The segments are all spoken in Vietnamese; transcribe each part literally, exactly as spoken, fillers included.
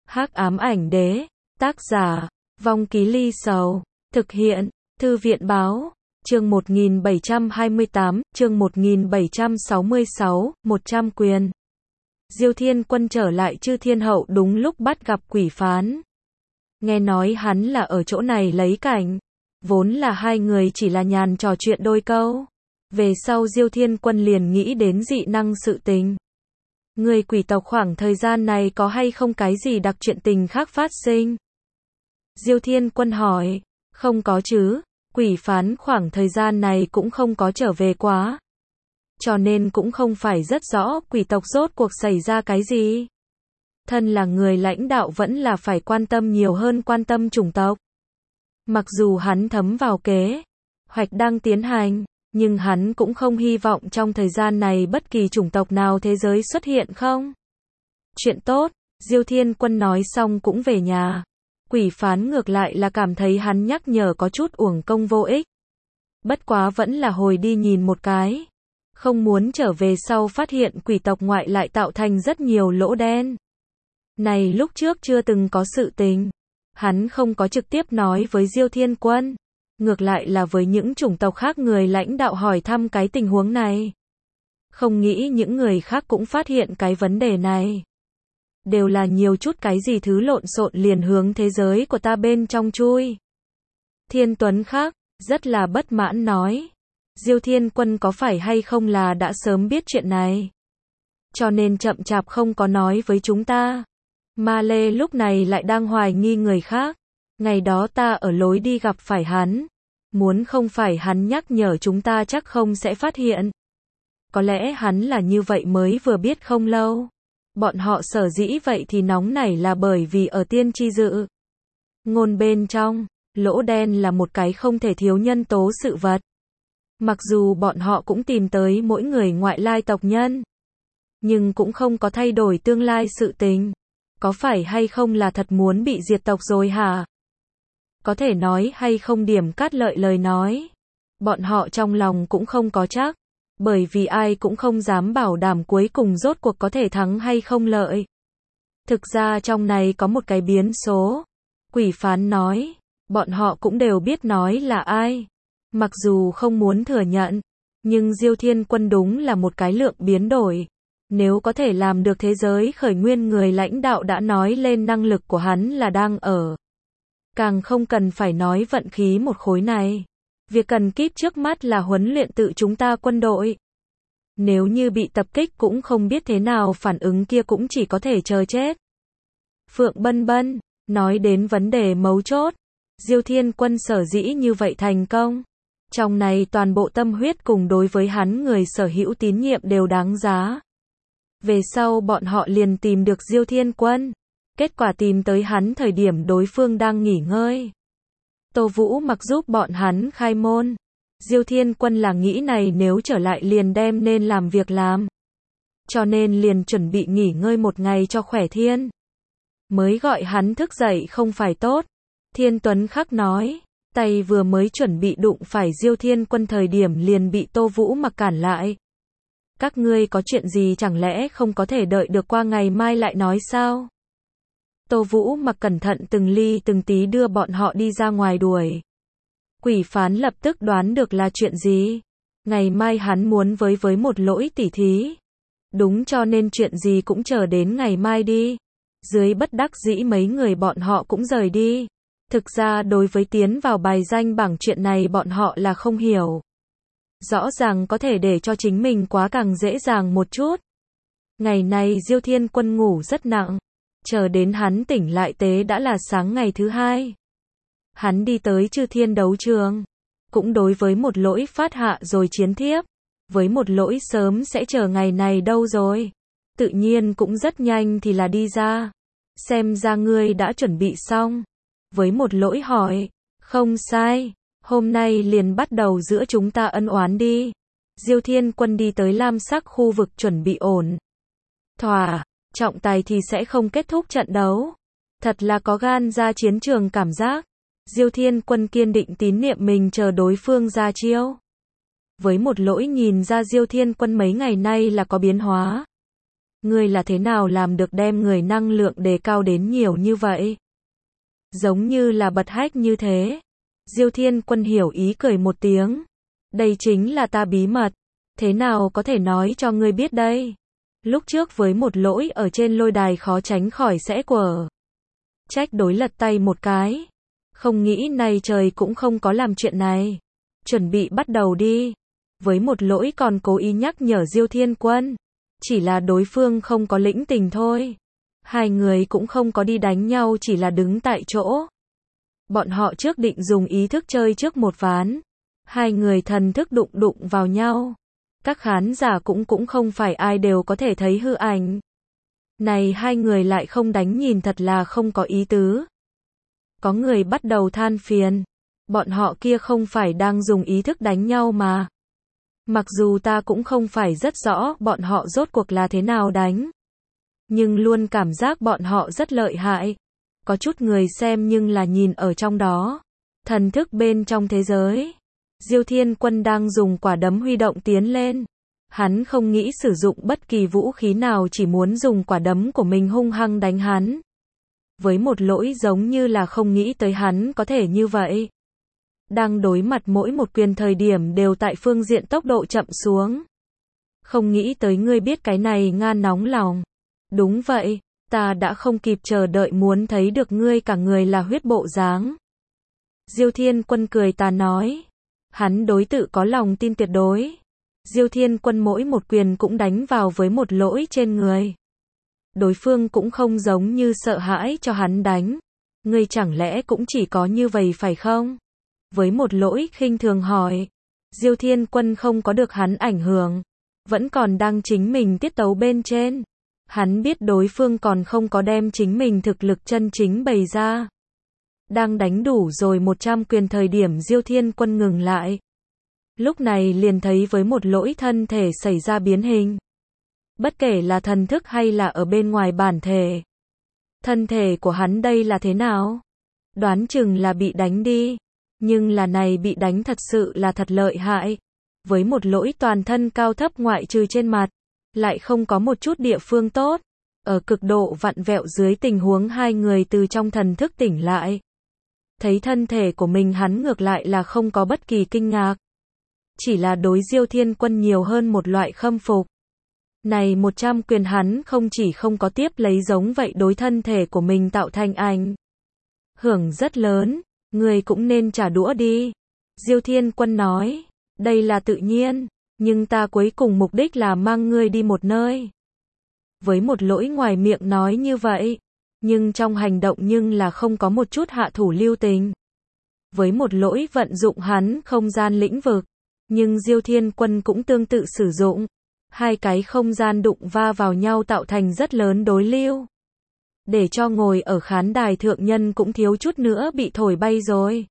Hắc ám ảnh đế, tác giả, Vong Ký Ly Sầu, thực hiện, Thư viện báo, chương một nghìn bảy trăm hai mươi tám, chương một nghìn bảy trăm sáu mươi sáu, một trăm quyền. Diêu Thiên Quân trở lại Chư Thiên Hậu đúng lúc bắt gặp Quỷ Phán. Nghe nói hắn là ở chỗ này lấy cảnh, vốn là hai người chỉ là nhàn trò chuyện đôi câu. Về sau Diêu Thiên Quân liền nghĩ đến dị năng sự tình. Người quỷ tộc khoảng thời gian này có hay không cái gì đặc chuyện tình khác phát sinh? Diêu Thiên Quân hỏi, không có chứ, Quỷ Phán khoảng thời gian này cũng không có trở về quá. Cho nên cũng không phải rất rõ quỷ tộc rốt cuộc xảy ra cái gì. Thân là người lãnh đạo vẫn là phải quan tâm nhiều hơn quan tâm chủng tộc. Mặc dù hắn thấm vào kế hoạch đang tiến hành, nhưng hắn cũng không hy vọng trong thời gian này bất kỳ chủng tộc nào thế giới xuất hiện không. Chuyện tốt, Diêu Thiên Quân nói xong cũng về nhà. Quỷ Phán ngược lại là cảm thấy hắn nhắc nhở có chút uổng công vô ích. Bất quá vẫn là hồi đi nhìn một cái. Không muốn trở về sau phát hiện quỷ tộc ngoại lại tạo thành rất nhiều lỗ đen. Này lúc trước chưa từng có sự tình. Hắn không có trực tiếp nói với Diêu Thiên Quân. Ngược lại là với những chủng tộc khác người lãnh đạo hỏi thăm cái tình huống này. Không nghĩ những người khác cũng phát hiện cái vấn đề này. Đều là nhiều chút cái gì thứ lộn xộn liền hướng thế giới của ta bên trong chui. Thiên Tuấn khác, rất là bất mãn nói. Diêu Thiên Quân có phải hay không là đã sớm biết chuyện này. Cho nên chậm chạp không có nói với chúng ta. Ma Lê lúc này lại đang hoài nghi người khác. Ngày đó ta ở lối đi gặp phải hắn. Muốn không phải hắn nhắc nhở chúng ta chắc không sẽ phát hiện. Có lẽ hắn là như vậy mới vừa biết không lâu. Bọn họ sở dĩ vậy thì nóng nảy là bởi vì ở tiên tri dự ngôn bên trong, lỗ đen là một cái không thể thiếu nhân tố sự vật. Mặc dù bọn họ cũng tìm tới mỗi người ngoại lai tộc nhân, nhưng cũng không có thay đổi tương lai sự tình. Có phải hay không là thật muốn bị diệt tộc rồi hả? Có thể nói hay không điểm cát lợi lời nói. Bọn họ trong lòng cũng không có chắc. Bởi vì ai cũng không dám bảo đảm cuối cùng rốt cuộc có thể thắng hay không lợi. Thực ra trong này có một cái biến số. Quỷ Phán nói, bọn họ cũng đều biết nói là ai. Mặc dù không muốn thừa nhận, nhưng Diêu Thiên Quân đúng là một cái lượng biến đổi. Nếu có thể làm được thế giới khởi nguyên người lãnh đạo đã nói lên năng lực của hắn là đang ở. Càng không cần phải nói vận khí một khối này. Việc cần kíp trước mắt là huấn luyện tự chúng ta quân đội. Nếu như bị tập kích cũng không biết thế nào phản ứng kia cũng chỉ có thể chờ chết. Phượng Bân Bân, nói đến vấn đề mấu chốt. Diêu Thiên Quân sở dĩ như vậy thành công. Trong này toàn bộ tâm huyết cùng đối với hắn người sở hữu tín nhiệm đều đáng giá. Về sau bọn họ liền tìm được Diêu Thiên Quân. Kết quả tìm tới hắn thời điểm đối phương đang nghỉ ngơi. Tô Vũ Mặc giúp bọn hắn khai môn. Diêu Thiên Quân là nghĩ này nếu trở lại liền đem nên làm việc làm. Cho nên liền chuẩn bị nghỉ ngơi một ngày cho khỏe thiên. Mới gọi hắn thức dậy không phải tốt. Thiên Tuấn Khắc nói. Tay vừa mới chuẩn bị đụng phải Diêu Thiên Quân thời điểm liền bị Tô Vũ Mặc cản lại. Các ngươi có chuyện gì chẳng lẽ không có thể đợi được qua ngày mai lại nói sao? Tô Vũ Mặc cẩn thận từng ly từng tí đưa bọn họ đi ra ngoài đuổi. Quỷ Phán lập tức đoán được là chuyện gì. Ngày mai hắn muốn với với một lỗi tỉ thí. Đúng cho nên chuyện gì cũng chờ đến ngày mai đi. Dưới bất đắc dĩ mấy người bọn họ cũng rời đi. Thực ra đối với tiến vào bài danh bảng chuyện này bọn họ là không hiểu. Rõ ràng có thể để cho chính mình quá càng dễ dàng một chút. Ngày này Diêu Thiên Quân ngủ rất nặng. Chờ đến hắn tỉnh lại tế đã là sáng ngày thứ hai. Hắn đi tới Chư Thiên đấu trường. Cũng đối với một lỗi phát hạ rồi chiến thiếp. Với một lỗi sớm sẽ chờ ngày này đâu rồi. Tự nhiên cũng rất nhanh thì là đi ra. Xem ra ngươi đã chuẩn bị xong. Với một lỗi hỏi. Không sai. Hôm nay liền bắt đầu giữa chúng ta ân oán đi. Diêu Thiên Quân đi tới lam sắc khu vực chuẩn bị ổn. Thỏa. Trọng tài thì sẽ không kết thúc trận đấu. Thật là có gan ra chiến trường cảm giác. Diêu Thiên Quân kiên định tín niệm mình chờ đối phương ra chiêu. Với một lỗi nhìn ra Diêu Thiên Quân mấy ngày nay là có biến hóa. Ngươi là thế nào làm được đem người năng lượng đề cao đến nhiều như vậy? Giống như là bật hách như thế. Diêu Thiên Quân hiểu ý cười một tiếng. Đây chính là ta bí mật. Thế nào có thể nói cho ngươi biết đây? Lúc trước với một lỗi ở trên lôi đài khó tránh khỏi sẽ quở. Trách đối lật tay một cái. Không nghĩ nay trời cũng không có làm chuyện này. Chuẩn bị bắt đầu đi. Với một lỗi còn cố ý nhắc nhở Diêu Thiên Quân. Chỉ là đối phương không có lĩnh tình thôi. Hai người cũng không có đi đánh nhau, chỉ là đứng tại chỗ. Bọn họ trước định dùng ý thức chơi trước một ván. Hai người thần thức đụng đụng vào nhau. Các khán giả cũng cũng không phải ai đều có thể thấy hư ảnh. Này hai người lại không đánh, nhìn thật là không có ý tứ. Có người bắt đầu than phiền. Bọn họ kia không phải đang dùng ý thức đánh nhau mà. Mặc dù ta cũng không phải rất rõ bọn họ rốt cuộc là thế nào đánh. Nhưng luôn cảm giác bọn họ rất lợi hại. Có chút người xem nhưng là nhìn ở trong đó. Thần thức bên trong thế giới. Diêu Thiên Quân đang dùng quả đấm huy động tiến lên. Hắn không nghĩ sử dụng bất kỳ vũ khí nào, chỉ muốn dùng quả đấm của mình hung hăng đánh hắn. Với một lỗi giống như là không nghĩ tới hắn có thể như vậy. Đang đối mặt mỗi một quyền thời điểm đều tại phương diện tốc độ chậm xuống. Không nghĩ tới ngươi biết cái này Nga nóng lòng. Đúng vậy, ta đã không kịp chờ đợi muốn thấy được ngươi cả người là huyết bộ dáng. Diêu Thiên Quân cười tà nói. Hắn đối tự có lòng tin tuyệt đối. Diêu Thiên Quân mỗi một quyền cũng đánh vào với một lỗi trên người. Đối phương cũng không giống như sợ hãi cho hắn đánh. Ngươi chẳng lẽ cũng chỉ có như vậy phải không? Với một lỗi khinh thường hỏi. Diêu Thiên Quân không có được hắn ảnh hưởng. Vẫn còn đang chính mình tiết tấu bên trên. Hắn biết đối phương còn không có đem chính mình thực lực chân chính bày ra. Đang đánh đủ rồi một trăm quyền thời điểm Diêu Thiên Quân ngừng lại. Lúc này liền thấy với một lỗi thân thể xảy ra biến hình. Bất kể là thần thức hay là ở bên ngoài bản thể. Thân thể của hắn đây là thế nào? Đoán chừng là bị đánh đi. Nhưng là này bị đánh thật sự là thật lợi hại. Với một lỗi toàn thân cao thấp ngoại trừ trên mặt. Lại không có một chút địa phương tốt. Ở cực độ vặn vẹo dưới tình huống hai người từ trong thần thức tỉnh lại. Thấy thân thể của mình hắn ngược lại là không có bất kỳ kinh ngạc. Chỉ là đối Diêu Thiên Quân nhiều hơn một loại khâm phục. Này một trăm quyền hắn không chỉ không có tiếp lấy giống vậy đối thân thể của mình tạo thành ảnh hưởng rất lớn, người cũng nên trả đũa đi. Diêu Thiên Quân nói, đây là tự nhiên, nhưng ta cuối cùng mục đích là mang ngươi đi một nơi. Với một lỗi ngoài miệng nói như vậy, nhưng trong hành động nhưng là không có một chút hạ thủ lưu tình. Với một lỗi vận dụng hắn không gian lĩnh vực, nhưng Diêu Thiên Quân cũng tương tự sử dụng. Hai cái không gian đụng va vào nhau tạo thành rất lớn đối lưu. Để cho ngồi ở khán đài thượng nhân cũng thiếu chút nữa bị thổi bay rồi.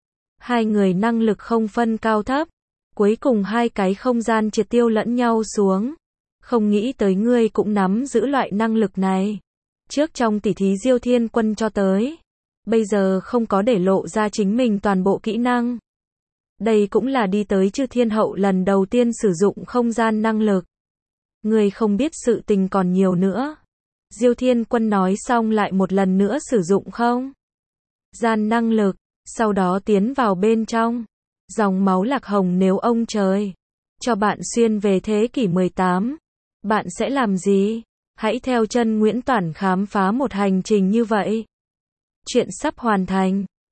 Hai người năng lực không phân cao thấp. Cuối cùng hai cái không gian triệt tiêu lẫn nhau xuống. Không nghĩ tới ngươi cũng nắm giữ loại năng lực này. Trước trong tỉ thí Diêu Thiên Quân cho tới. Bây giờ không có để lộ ra chính mình toàn bộ kỹ năng. Đây cũng là đi tới Chư Thiên Hậu lần đầu tiên sử dụng không gian năng lực. Ngươi không biết sự tình còn nhiều nữa. Diêu Thiên Quân nói xong lại một lần nữa sử dụng không gian năng lực, sau đó tiến vào bên trong. Dòng máu lạc hồng, nếu ông trời cho bạn xuyên về thế kỷ mười tám, bạn sẽ làm gì? Hãy theo chân Nguyễn Toản khám phá một hành trình như vậy. Chuyện sắp hoàn thành.